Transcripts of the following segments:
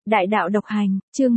Đại đạo độc hành, chương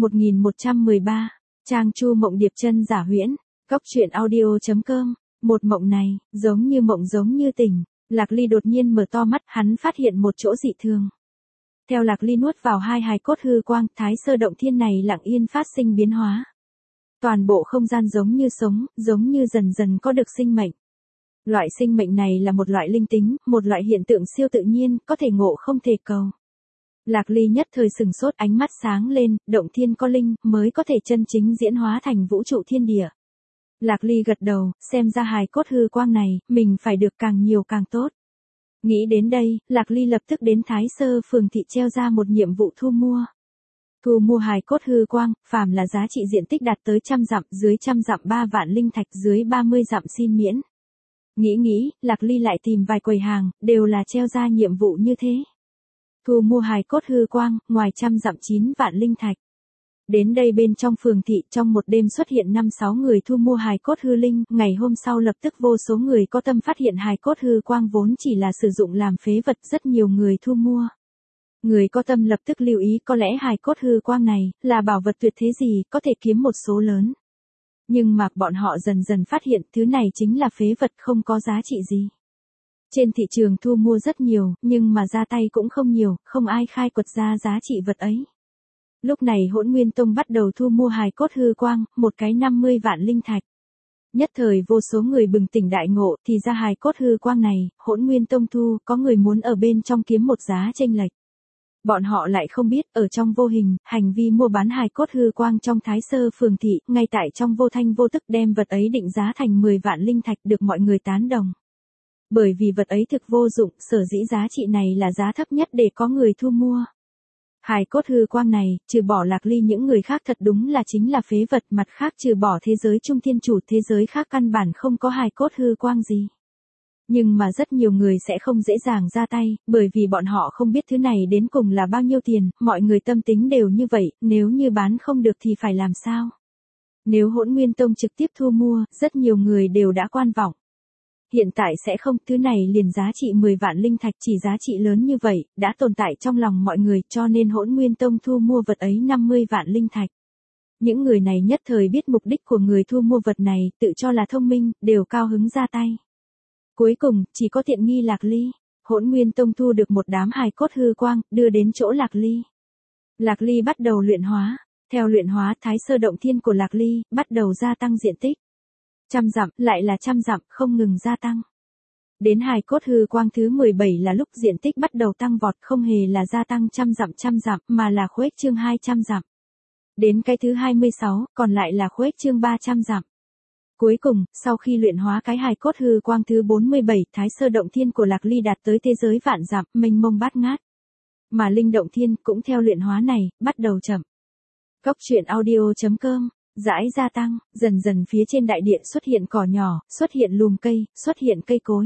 1113, Trang Chu mộng điệp chân giả huyễn, Cóc truyện audio.com, một mộng này, giống như mộng giống như tỉnh, Lạc Ly đột nhiên mở to mắt, hắn phát hiện một chỗ dị thường. Theo Lạc Ly nuốt vào hai hài cốt hư quang, Thái Sơ động thiên này lặng yên phát sinh biến hóa. Toàn bộ không gian giống như sống, giống như dần dần có được sinh mệnh. Loại sinh mệnh này là một loại linh tính, một loại hiện tượng siêu tự nhiên, có thể ngộ không thể cầu. Lạc Ly nhất thời sừng sốt, ánh mắt sáng lên, động thiên có linh, mới có thể chân chính diễn hóa thành vũ trụ thiên địa. Lạc Ly gật đầu, xem ra hài cốt hư quang này, mình phải được càng nhiều càng tốt. Nghĩ đến đây, Lạc Ly lập tức đến Thái Sơ phường thị treo ra một nhiệm vụ thu mua. Thu mua hài cốt hư quang, phàm là giá trị diện tích đạt tới 100 dặm, dưới 100 dặm 3 vạn linh thạch, dưới 30 dặm xin miễn. Nghĩ, Lạc Ly lại tìm vài quầy hàng, đều là treo ra nhiệm vụ như thế. Thu mua hài cốt hư quang, ngoài 100 dặm 9 vạn linh thạch. Đến đây bên trong phường thị, trong một đêm xuất hiện 5-6 người thu mua hài cốt hư linh, ngày hôm sau lập tức vô số người có tâm phát hiện hài cốt hư quang vốn chỉ là sử dụng làm phế vật, rất nhiều người thu mua. Người có tâm lập tức lưu ý, có lẽ hài cốt hư quang này là bảo vật tuyệt thế gì, có thể kiếm một số lớn. Nhưng mà bọn họ dần dần phát hiện thứ này chính là phế vật, không có giá trị gì. Trên thị trường thu mua rất nhiều, nhưng mà ra tay cũng không nhiều, không ai khai quật ra giá trị vật ấy. Lúc này Hỗn Nguyên Tông bắt đầu thu mua hài cốt hư quang, một cái 50 vạn linh thạch. Nhất thời vô số người bừng tỉnh đại ngộ, thì ra hài cốt hư quang này, Hỗn Nguyên Tông thu, có người muốn ở bên trong kiếm một giá chênh lệch. Bọn họ lại không biết, ở trong vô hình, hành vi mua bán hài cốt hư quang trong Thái Sơ phường thị, ngay tại trong vô thanh vô tức đem vật ấy định giá thành 10 vạn linh thạch, được mọi người tán đồng. Bởi vì vật ấy thực vô dụng, sở dĩ giá trị này là giá thấp nhất để có người thu mua. Hài cốt hư quang này, trừ bỏ Lạc Ly những người khác thật đúng là chính là phế vật, mặt khác trừ bỏ thế giới Trung Thiên Chủ, thế giới khác căn bản không có hài cốt hư quang gì. Nhưng mà rất nhiều người sẽ không dễ dàng ra tay, bởi vì bọn họ không biết thứ này đến cùng là bao nhiêu tiền, mọi người tâm tính đều như vậy, nếu như bán không được thì phải làm sao? Nếu Hỗn Nguyên Tông trực tiếp thu mua, rất nhiều người đều đã quan vọng. Hiện tại sẽ không, thứ này liền giá trị 10 vạn linh thạch, chỉ giá trị lớn như vậy, đã tồn tại trong lòng mọi người, cho nên Hỗn Nguyên Tông thu mua vật ấy 50 vạn linh thạch. Những người này nhất thời biết mục đích của người thu mua vật này, tự cho là thông minh, đều cao hứng ra tay. Cuối cùng, chỉ có tiện nghi Lạc Ly. Hỗn Nguyên Tông thu được một đám hài cốt hư quang, đưa đến chỗ Lạc Ly. Lạc Ly bắt đầu luyện hóa. Theo luyện hóa, Thái Sơ động thiên của Lạc Ly bắt đầu gia tăng diện tích. 100 dặm, lại là 100 dặm, không ngừng gia tăng. Đến hài cốt hư quang thứ 17 là lúc diện tích bắt đầu tăng vọt, không hề là gia tăng 100 dặm, mà là khuếch trương 200 dặm. Đến cái thứ 26, còn lại là khuếch trương 300 dặm. Cuối cùng, sau khi luyện hóa cái hài cốt hư quang thứ 47, Thái Sơ động thiên của Lạc Ly đạt tới thế giới vạn dặm, mênh mông bát ngát. Mà linh động thiên cũng theo luyện hóa này, bắt đầu chậm. Cóc truyện audio.com, rãi gia tăng, dần dần phía trên đại điện xuất hiện cỏ nhỏ, xuất hiện lùm cây, xuất hiện cây cối.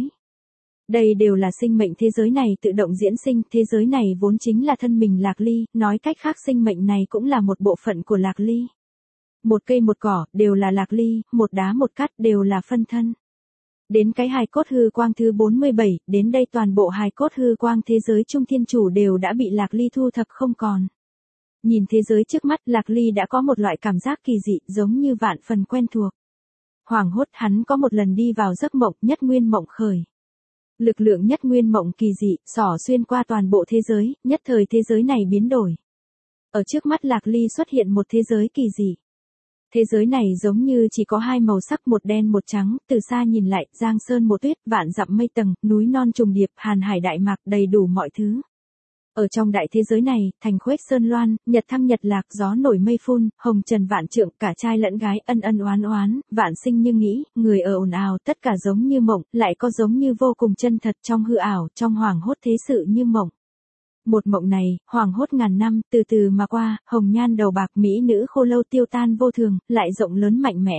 Đây đều là sinh mệnh thế giới này tự động diễn sinh, thế giới này vốn chính là thân mình Lạc Ly, nói cách khác sinh mệnh này cũng là một bộ phận của Lạc Ly. Một cây một cỏ, đều là Lạc Ly, một đá một cát, đều là phân thân. Đến cái hài cốt hư quang thứ 47, đến đây toàn bộ hài cốt hư quang thế giới Trung Thiên Chủ đều đã bị Lạc Ly thu thập không còn. Nhìn thế giới trước mắt, Lạc Ly đã có một loại cảm giác kỳ dị, giống như vạn phần quen thuộc. Hoảng hốt hắn có một lần đi vào giấc mộng, nhất nguyên mộng khởi. Lực lượng nhất nguyên mộng kỳ dị, xỏ xuyên qua toàn bộ thế giới, nhất thời thế giới này biến đổi. Ở trước mắt Lạc Ly xuất hiện một thế giới kỳ dị. Thế giới này giống như chỉ có hai màu sắc, một đen một trắng, từ xa nhìn lại, giang sơn một tuyết, vạn dặm mây tầng, núi non trùng điệp, hàn hải đại mạc, đầy đủ mọi thứ. Ở trong đại thế giới này, thành khuếch sơn loan, nhật thăng nhật lạc, gió nổi mây phun, hồng trần vạn trượng, cả trai lẫn gái, ân ân oán oán, vạn sinh như nghĩ, người ở ồn ào, tất cả giống như mộng, lại có giống như vô cùng chân thật, trong hư ảo, trong hoàng hốt thế sự như mộng. Một mộng này, hoàng hốt ngàn năm, từ từ mà qua, hồng nhan đầu bạc mỹ nữ khô lâu tiêu tan vô thường, lại rộng lớn mạnh mẽ.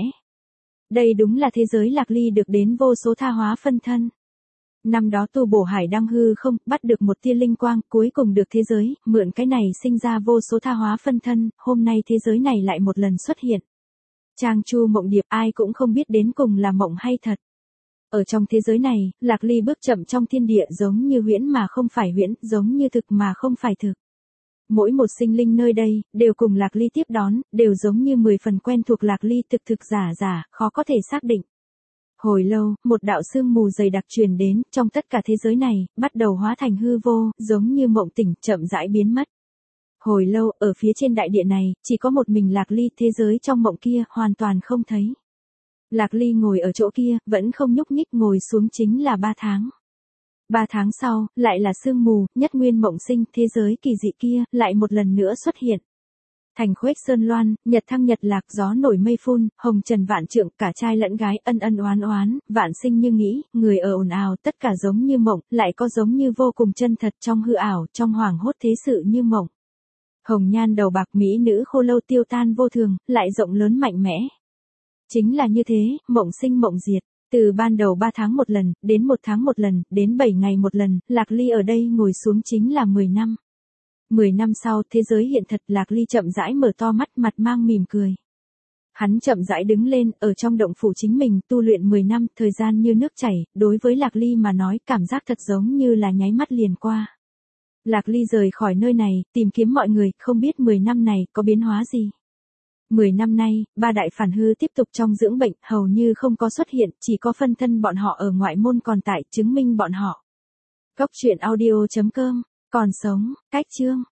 Đây đúng là thế giới Lạc Ly được đến vô số tha hóa phân thân. Năm đó tu bổ hải đăng hư không, bắt được một tia linh quang, cuối cùng được thế giới, mượn cái này sinh ra vô số tha hóa phân thân, hôm nay thế giới này lại một lần xuất hiện. Trang Chu mộng điệp, ai cũng không biết đến cùng là mộng hay thật. Ở trong thế giới này, Lạc Ly bước chậm trong thiên địa giống như huyễn mà không phải huyễn, giống như thực mà không phải thực. Mỗi một sinh linh nơi đây, đều cùng Lạc Ly tiếp đón, đều giống như 10 phần quen thuộc Lạc Ly thực giả, khó có thể xác định. Hồi lâu, một đạo sương mù dày đặc truyền đến, trong tất cả thế giới này, bắt đầu hóa thành hư vô, giống như mộng tỉnh, chậm rãi biến mất. Hồi lâu, ở phía trên đại địa này, chỉ có một mình Lạc Ly, thế giới trong mộng kia, hoàn toàn không thấy. Lạc Ly ngồi ở chỗ kia, vẫn không nhúc nhích, ngồi xuống chính là 3 tháng. 3 tháng sau, lại là sương mù, nhất nguyên mộng sinh, thế giới kỳ dị kia, lại một lần nữa xuất hiện. Thành khuếch sơn loan, nhật thăng nhật lạc, gió nổi mây phun, hồng trần vạn trượng, cả trai lẫn gái ân ân oán oán, vạn sinh như nghĩ, người ở ồn ào, tất cả giống như mộng, lại có giống như vô cùng chân thật trong hư ảo, trong hoàng hốt thế sự như mộng. Hồng nhan đầu bạc mỹ nữ khô lâu tiêu tan vô thường, lại rộng lớn mạnh mẽ. Chính là như thế, mộng sinh mộng diệt. Từ ban đầu 3 tháng một lần, đến 1 tháng một lần, đến 7 ngày một lần, Lạc Ly ở đây ngồi xuống chính là 10 năm. 10 năm sau, thế giới hiện thật, Lạc Ly chậm rãi mở to mắt, mặt mang mỉm cười. Hắn chậm rãi đứng lên, ở trong động phủ chính mình, tu luyện 10 năm, thời gian như nước chảy, đối với Lạc Ly mà nói, cảm giác thật giống như là nháy mắt liền qua. Lạc Ly rời khỏi nơi này, tìm kiếm mọi người, không biết 10 năm này có biến hóa gì. 10 năm nay, 3 đại phản hư tiếp tục trong dưỡng bệnh, hầu như không có xuất hiện, chỉ có phân thân bọn họ ở ngoại môn còn tại, chứng minh bọn họ. Cốc truyện audio.com, còn sống, cách chương.